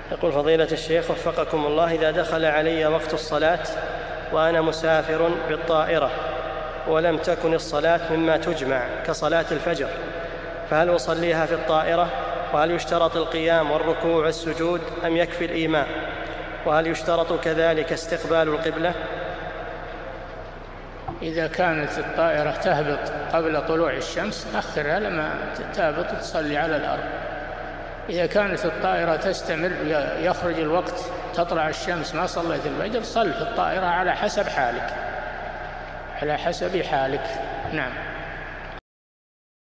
يقول فضيلة الشيخ وفقكم الله، إذا دخل علي وقت الصلاة وأنا مسافر بالطائرة ولم تكن الصلاة مما تجمع كصلاة الفجر، فهل أصليها في الطائرة؟ وهل يشترط القيام والركوع والسجود أم يكفي الإيماء؟ وهل يشترط كذلك استقبال القبلة؟ إذا كانت الطائرة تهبط قبل طلوع الشمس أخرها لما تهبط تصلي على الأرض. إذا كانت الطائرة تستمر يخرج الوقت تطلع الشمس ما صليت الفجر، صل في الطائرة على حسب حالك، على حسب حالك. نعم.